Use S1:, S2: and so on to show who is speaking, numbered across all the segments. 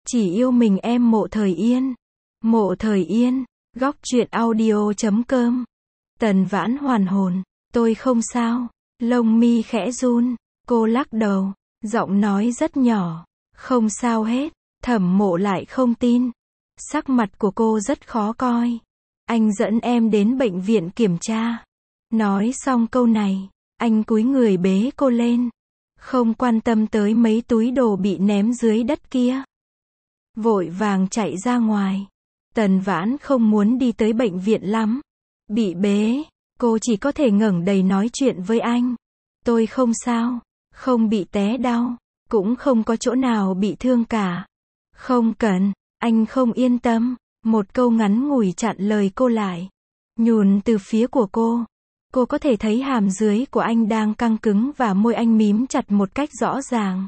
S1: Chỉ yêu mình em Mộ Thời Yên. Mộ Thời Yên, góc truyện audio.com. Tần Vãn hoàn hồn, tôi không sao. Lông mi khẽ run, cô lắc đầu, giọng nói rất nhỏ, không sao hết. Thẩm Mộ lại không tin. Sắc mặt của cô rất khó coi. Anh dẫn em đến bệnh viện kiểm tra. Nói xong câu này, anh cúi người bế cô lên, không quan tâm tới mấy túi đồ bị ném dưới đất kia. Vội vàng chạy ra ngoài. Tần Vãn không muốn đi tới bệnh viện lắm. Bị bế, cô chỉ có thể ngẩng đầu nói chuyện với anh. Tôi không sao, không bị té đau, cũng không có chỗ nào bị thương cả. Không cần, anh không yên tâm. Một câu ngắn ngủi chặn lời cô lại. Nhùn từ phía của cô có thể thấy hàm dưới của anh đang căng cứng và môi anh mím chặt một cách rõ ràng.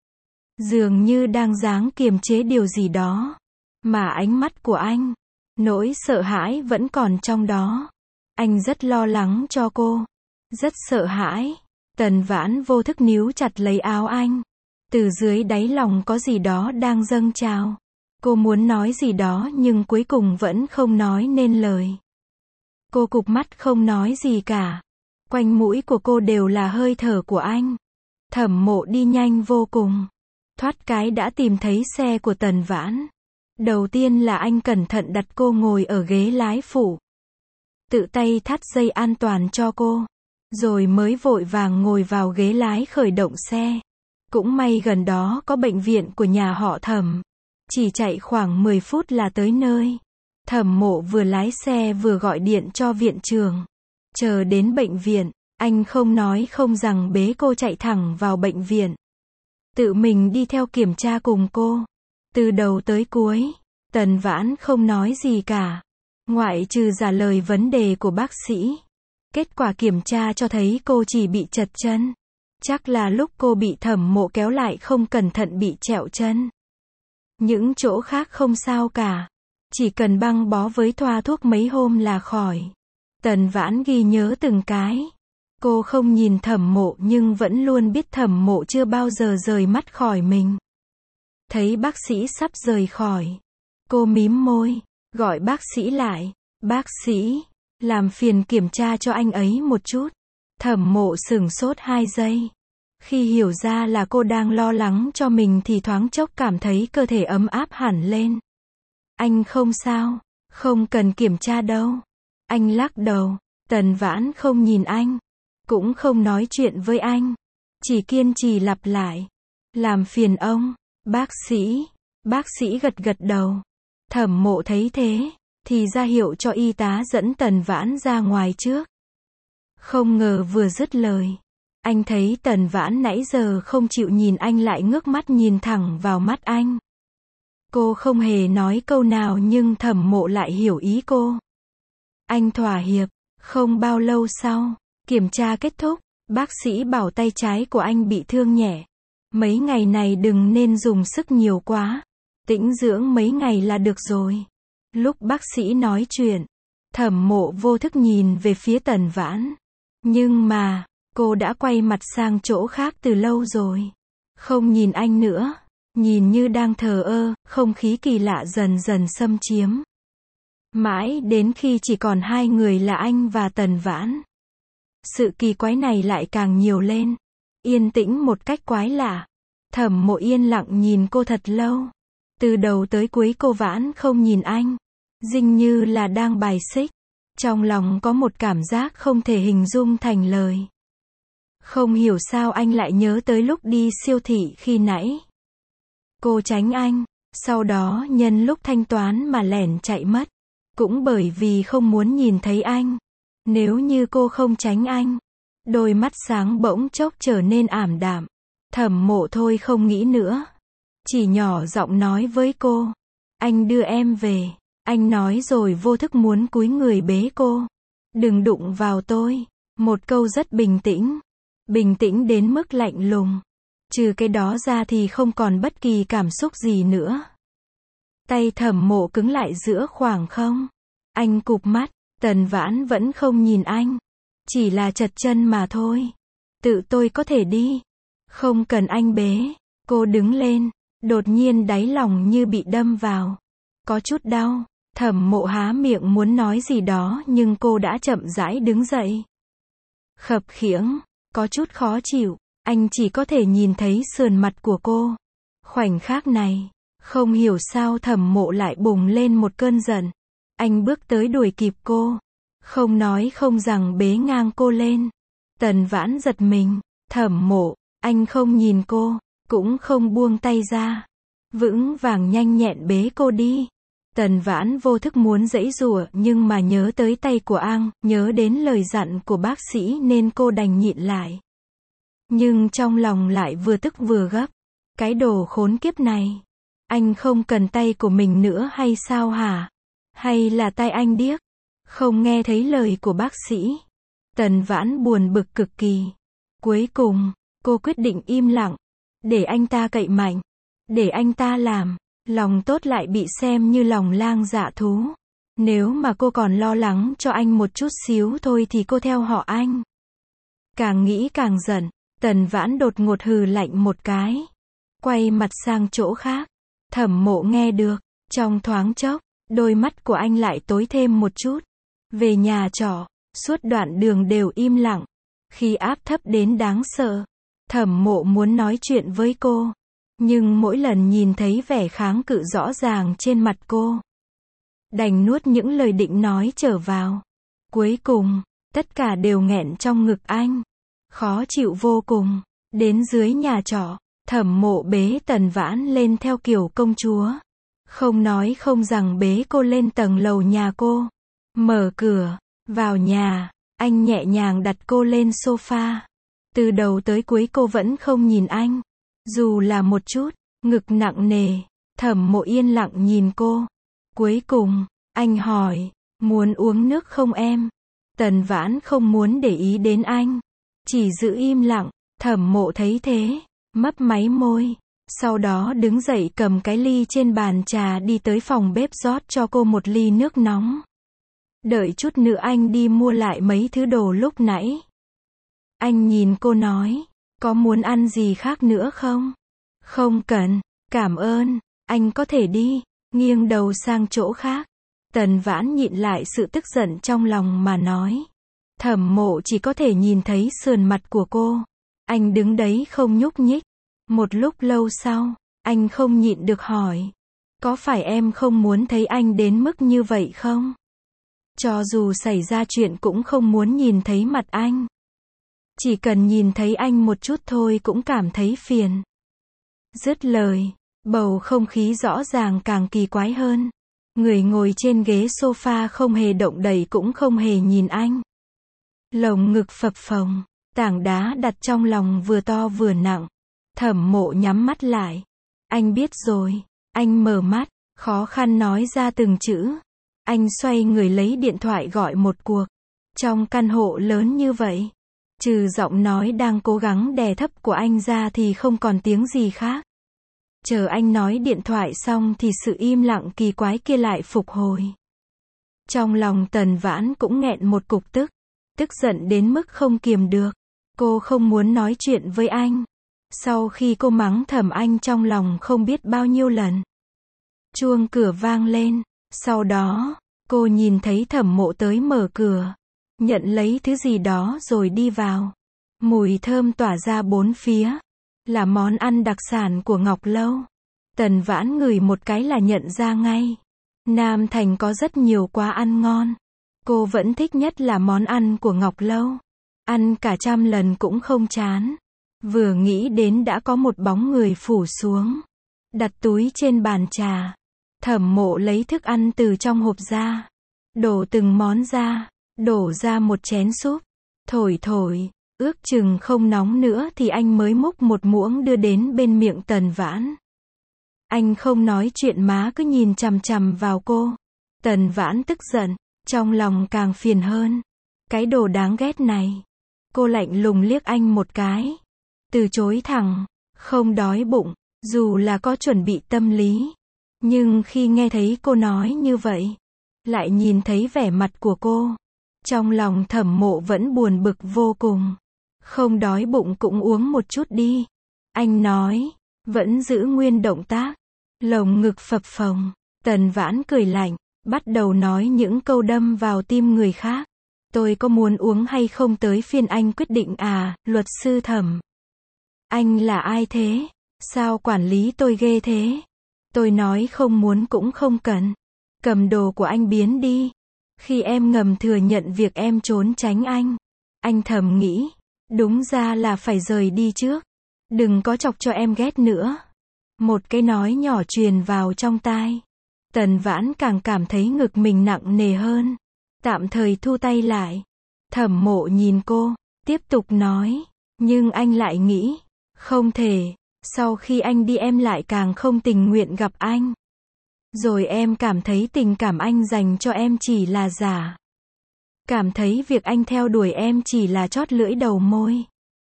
S1: Dường như đang giáng kiềm chế điều gì đó. Mà ánh mắt của anh, nỗi sợ hãi vẫn còn trong đó. Anh rất lo lắng cho cô. Rất sợ hãi. Tần Vãn vô thức níu chặt lấy áo anh. Từ dưới đáy lòng có gì đó đang dâng trào. Cô muốn nói gì đó nhưng cuối cùng vẫn không nói nên lời. Cô cụp mắt không nói gì cả. Quanh mũi của cô đều là hơi thở của anh. Thẩm Mộ đi nhanh vô cùng. Thoát cái đã tìm thấy xe của Tần Vãn. Đầu tiên là anh cẩn thận đặt cô ngồi ở ghế lái phụ. Tự tay thắt dây an toàn cho cô. Rồi mới vội vàng ngồi vào ghế lái khởi động xe. Cũng may gần đó có bệnh viện của nhà họ Thẩm. Chỉ chạy khoảng 10 phút là tới nơi. Thẩm Mộ vừa lái xe vừa gọi điện cho viện trưởng. Chờ đến bệnh viện, anh không nói không rằng bế cô chạy thẳng vào bệnh viện. Tự mình đi theo kiểm tra cùng cô. Từ đầu tới cuối, Tần Vãn không nói gì cả. Ngoại trừ trả lời vấn đề của bác sĩ. Kết quả kiểm tra cho thấy cô chỉ bị trật chân. Chắc là lúc cô bị Thẩm Mộ kéo lại không cẩn thận bị trẹo chân. Những chỗ khác không sao cả. Chỉ cần băng bó với thoa thuốc mấy hôm là khỏi. Tần Vãn ghi nhớ từng cái. Cô không nhìn Thẩm Mộ nhưng vẫn luôn biết Thẩm Mộ chưa bao giờ rời mắt khỏi mình. Thấy bác sĩ sắp rời khỏi. Cô mím môi, gọi bác sĩ lại. Bác sĩ, làm phiền kiểm tra cho anh ấy một chút. Thẩm Mộ sửng sốt 2 giây. Khi hiểu ra là cô đang lo lắng cho mình thì thoáng chốc cảm thấy cơ thể ấm áp hẳn lên. Anh không sao, không cần kiểm tra đâu. Anh lắc đầu. Tần Vãn không nhìn anh, cũng không nói chuyện với anh. Chỉ kiên trì lặp lại. Làm phiền ông, bác sĩ. Bác sĩ gật gật đầu. Thẩm Mộ thấy thế, thì ra hiệu cho y tá dẫn Tần Vãn ra ngoài trước. Không ngờ vừa dứt lời. Anh thấy Tần Vãn nãy giờ không chịu nhìn anh lại ngước mắt nhìn thẳng vào mắt anh. Cô không hề nói câu nào nhưng Thẩm Mộ lại hiểu ý cô. Anh thỏa hiệp. Không bao lâu sau, kiểm tra kết thúc, bác sĩ bảo tay trái của anh bị thương nhẹ. Mấy ngày này đừng nên dùng sức nhiều quá. Tĩnh dưỡng mấy ngày là được rồi. Lúc bác sĩ nói chuyện, Thẩm Mộ vô thức nhìn về phía Tần Vãn. Nhưng mà, cô đã quay mặt sang chỗ khác từ lâu rồi. Không nhìn anh nữa. Nhìn như đang thờ ơ, không khí kỳ lạ dần dần xâm chiếm. Mãi đến khi chỉ còn 2 người là anh và Tần Vãn. Sự kỳ quái này lại càng nhiều lên. Yên tĩnh một cách quái lạ. Thẩm Mộ yên lặng nhìn cô thật lâu. Từ đầu tới cuối cô Vãn không nhìn anh. Dường như là đang bài xích. Trong lòng có một cảm giác không thể hình dung thành lời. Không hiểu sao anh lại nhớ tới lúc đi siêu thị khi nãy. Cô tránh anh, sau đó nhân lúc thanh toán mà lẻn chạy mất. Cũng bởi vì không muốn nhìn thấy anh. Nếu như cô không tránh anh, đôi mắt sáng bỗng chốc trở nên ảm đạm. Thẩm Mộ thôi không nghĩ nữa. Chỉ nhỏ giọng nói với cô. Anh đưa em về. Anh nói rồi vô thức muốn cúi người bế cô. Đừng đụng vào tôi. Một câu rất bình tĩnh. Bình tĩnh đến mức lạnh lùng. Trừ cái đó ra thì không còn bất kỳ cảm xúc gì nữa. Tay Thẩm Mộ cứng lại giữa khoảng không. Anh cụp mắt. Tần Vãn vẫn không nhìn anh. Chỉ là trật chân mà thôi. Tự tôi có thể đi. Không cần anh bế. Cô đứng lên. Đột nhiên đáy lòng như bị đâm vào. Có chút đau. Thẩm Mộ há miệng muốn nói gì đó nhưng cô đã chậm rãi đứng dậy. Khập khiễng, có chút khó chịu, anh chỉ có thể nhìn thấy sườn mặt của cô. Khoảnh khắc này, không hiểu sao Thẩm Mộ lại bùng lên một cơn giận. Anh bước tới đuổi kịp cô. Không nói không rằng bế ngang cô lên. Tần Vãn giật mình. Thẩm Mộ, anh không nhìn cô, cũng không buông tay ra. Vững vàng nhanh nhẹn bế cô đi. Tần Vãn vô thức muốn giãy giụa nhưng mà nhớ tới tay của An, nhớ đến lời dặn của bác sĩ nên cô đành nhịn lại. Nhưng trong lòng lại vừa tức vừa gấp. Cái đồ khốn kiếp này. Anh không cần tay của mình nữa hay sao hả? Hay là tay anh điếc? Không nghe thấy lời của bác sĩ. Tần Vãn buồn bực cực kỳ. Cuối cùng, cô quyết định im lặng. Để anh ta cậy mạnh. Để anh ta làm. Lòng tốt lại bị xem như lòng lang dạ thú. Nếu mà cô còn lo lắng cho anh một chút xíu thôi thì cô theo họ anh. Càng nghĩ càng giận. Tần Vãn đột ngột hừ lạnh một cái. Quay mặt sang chỗ khác. Thẩm Mộ nghe được. Trong thoáng chốc, đôi mắt của anh lại tối thêm một chút. Về nhà trọ, suốt đoạn đường đều im lặng. Khi áp thấp đến đáng sợ, Thẩm Mộ muốn nói chuyện với cô. Nhưng mỗi lần nhìn thấy vẻ kháng cự rõ ràng trên mặt cô, đành nuốt những lời định nói trở vào. Cuối cùng, tất cả đều nghẹn trong ngực anh. Khó chịu vô cùng. Đến dưới nhà trọ, Thẩm Mộ bế Tần Vãn lên theo kiểu công chúa. Không nói không rằng bế cô lên tầng lầu nhà cô. Mở cửa, vào nhà, anh nhẹ nhàng đặt cô lên sofa. Từ đầu tới cuối cô vẫn không nhìn anh. Dù là một chút, ngực nặng nề. Thẩm Mộ yên lặng nhìn cô. Cuối cùng, anh hỏi, muốn uống nước không em? Tần Vãn không muốn để ý đến anh. Chỉ giữ im lặng. Thẩm Mộ thấy thế, mấp máy môi. Sau đó đứng dậy cầm cái ly trên bàn trà đi tới phòng bếp rót cho cô một ly nước nóng. Đợi chút nữa anh đi mua lại mấy thứ đồ lúc nãy. Anh nhìn cô nói, có muốn ăn gì khác nữa không? Không cần, cảm ơn, anh có thể đi. Nghiêng đầu sang chỗ khác. Tần Vãn nhịn lại sự tức giận trong lòng mà nói. Thẩm Mộ chỉ có thể nhìn thấy sườn mặt của cô. Anh đứng đấy không nhúc nhích. Một lúc lâu sau, anh không nhịn được hỏi. Có phải em không muốn thấy anh đến mức như vậy không? Cho dù xảy ra chuyện cũng không muốn nhìn thấy mặt anh. Chỉ cần nhìn thấy anh một chút thôi cũng cảm thấy phiền. Dứt lời, bầu không khí rõ ràng càng kỳ quái hơn. Người ngồi trên ghế sofa không hề động đậy cũng không hề nhìn anh. Lồng ngực phập phồng, tảng đá đặt trong lòng vừa to vừa nặng. Thẩm Mộ nhắm mắt lại. Anh biết rồi. Anh mở mắt, khó khăn nói ra từng chữ. Anh xoay người lấy điện thoại gọi một cuộc. Trong căn hộ lớn như vậy, trừ giọng nói đang cố gắng đè thấp của anh ra thì không còn tiếng gì khác. Chờ anh nói điện thoại xong thì sự im lặng kỳ quái kia lại phục hồi. Trong lòng Tần Vãn cũng nghẹn một cục tức. Tức giận đến mức không kiềm được. Cô không muốn nói chuyện với anh. Sau khi cô mắng thầm anh trong lòng không biết bao nhiêu lần. Chuông cửa vang lên. Sau đó, cô nhìn thấy Thẩm Mộ tới mở cửa. Nhận lấy thứ gì đó rồi đi vào. Mùi thơm tỏa ra bốn phía. Là món ăn đặc sản của Ngọc Lâu. Tần Vãn ngửi một cái là nhận ra ngay. Nam Thành có rất nhiều quán ăn ngon. Cô vẫn thích nhất là món ăn của Ngọc Lâu. Ăn cả 100 lần cũng không chán. Vừa nghĩ đến đã có một bóng người phủ xuống. Đặt túi trên bàn trà. Thẩm Mộ lấy thức ăn từ trong hộp ra. Đổ từng món ra. Đổ ra một chén súp. Thổi thổi. Ước chừng không nóng nữa thì anh mới múc một muỗng đưa đến bên miệng Tần Vãn. Anh không nói chuyện má cứ nhìn chằm chằm vào cô. Tần Vãn tức giận. Trong lòng càng phiền hơn. Cái đồ đáng ghét này. Cô lạnh lùng liếc anh một cái. Từ chối thẳng. Không đói bụng. Dù là có chuẩn bị tâm lý. Nhưng khi nghe thấy cô nói như vậy. Lại nhìn thấy vẻ mặt của cô. Trong lòng Thẩm Mộ vẫn buồn bực vô cùng. Không đói bụng cũng uống một chút đi. Anh nói. vẫn giữ nguyên động tác. Lồng ngực phập phồng. Tần Vãn cười lạnh, bắt đầu nói những câu đâm vào tim người khác. Tôi có muốn uống hay không tới phiên anh quyết định à, luật sư Thẩm. Anh là ai thế? Sao quản lý tôi ghê thế? Tôi nói không muốn cũng không cần. Cầm đồ của anh biến đi. Khi em ngầm thừa nhận việc em trốn tránh anh thầm nghĩ, đúng ra là phải rời đi trước. Đừng có chọc cho em ghét nữa. Một cái nói nhỏ truyền vào trong tai. Tần Vãn càng cảm thấy ngực mình nặng nề hơn. Tạm thời thu tay lại. Thẩm Mộ nhìn cô, tiếp tục nói, nhưng anh lại nghĩ, không thể, sau khi anh đi em lại càng không tình nguyện gặp anh. Rồi em cảm thấy tình cảm anh dành cho em chỉ là giả. Cảm thấy việc anh theo đuổi em chỉ là chót lưỡi đầu môi.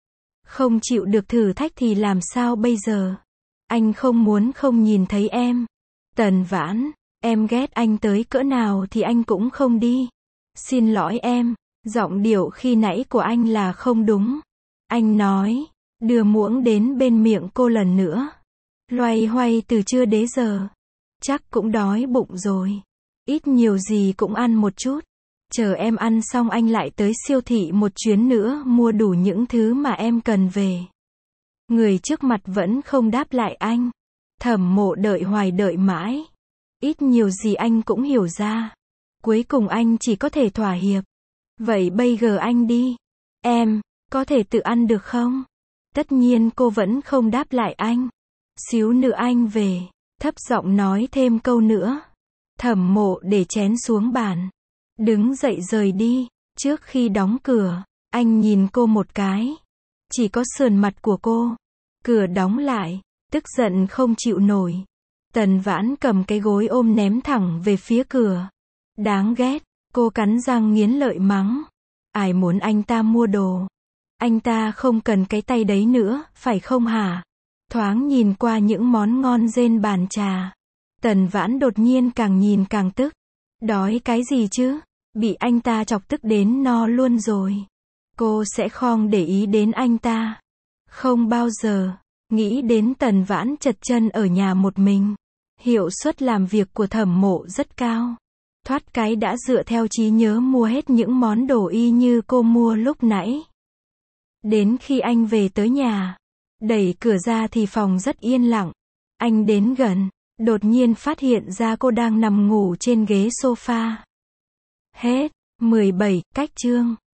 S1: Không chịu được thử thách thì làm sao bây giờ? Anh không muốn không nhìn thấy em. Tần Vãn, em ghét anh tới cỡ nào thì anh cũng không đi. Xin lỗi em, giọng điệu khi nãy của anh là không đúng. Anh nói, đưa muỗng đến bên miệng cô lần nữa. Loay hoay từ trưa đến giờ. Chắc cũng đói bụng rồi. Ít nhiều gì cũng ăn một chút. Chờ em ăn xong anh lại tới siêu thị một chuyến nữa mua đủ những thứ mà em cần về. Người trước mặt vẫn không đáp lại anh. Thẩm Mộ đợi hoài đợi mãi. Ít nhiều gì anh cũng hiểu ra. Cuối cùng anh chỉ có thể thỏa hiệp. Vậy bây giờ anh đi. Em, có thể tự ăn được không? Tất nhiên cô vẫn không đáp lại anh. Xíu nữa anh về. Thấp giọng nói thêm câu nữa. Thẩm Mộ để chén xuống bàn. Đứng dậy rời đi. Trước khi đóng cửa, anh nhìn cô một cái. Chỉ có sườn mặt của cô. Cửa đóng lại. Tức giận không chịu nổi. Tần Vãn cầm cái gối ôm ném thẳng về phía cửa. Đáng ghét. Cô cắn răng nghiến lợi mắng. Ai muốn anh ta mua đồ? Anh ta không cần cái tay đấy nữa, phải không hả? Thoáng nhìn qua những món ngon trên bàn trà. Tần Vãn đột nhiên càng nhìn càng tức. Đói cái gì chứ? Bị anh ta chọc tức đến no luôn rồi. Cô sẽ không để ý đến anh ta. Không bao giờ. Nghĩ đến Tần Vãn chật chân ở nhà một mình. Hiệu suất làm việc của Thẩm Mộ rất cao. Thoát cái đã dựa theo trí nhớ mua hết những món đồ y như cô mua lúc nãy. Đến khi anh về tới nhà, đẩy cửa ra thì phòng rất yên lặng. Anh đến gần, đột nhiên phát hiện ra cô đang nằm ngủ trên ghế sofa. Hết. 17, cách chương.